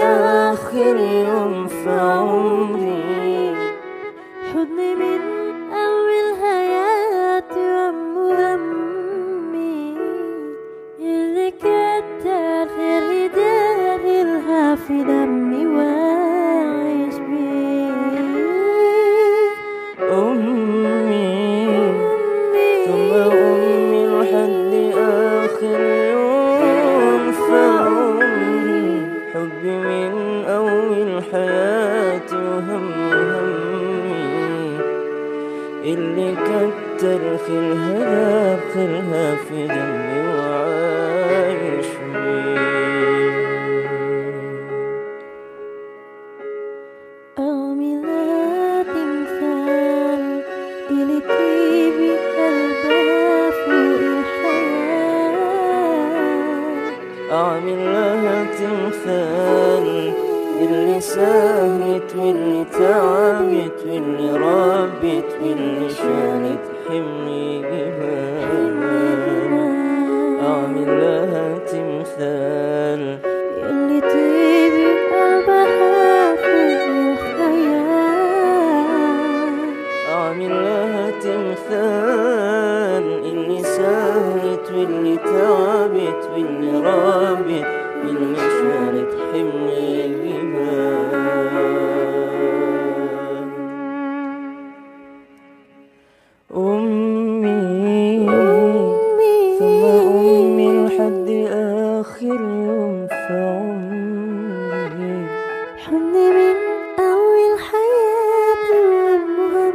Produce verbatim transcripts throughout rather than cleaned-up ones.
آخر يوم في عمري، حضني من أول حياتي وهمي اللي كتر خير داخلها في دمي وعيش بيه. أمي ثم أمي لحد آخر يوم في عمري، حبي من أول حياتي وهمي همي اللي كتر خيرها داخلها في دمي وعايش بيه. أغمي لا تمثال اللي تجيبي قلبها فوق الحياة، أعمل لها تمثال اللي ساهمت واللي تعبت واللي ربت واللي شالت حملي جبال. أعمل لها تمثال اللي تجيبي قلبها فوق الحياة، أعمل لها تمثال اللي ساهمت واللي تعبت واللي ربت واللي شالت حمل الجبال. أمي ثم أمي لحد آخر يوم في عمري، حضني من أول حياتي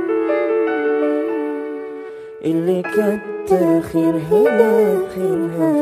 وهمي اللي كتر خيرها داخلها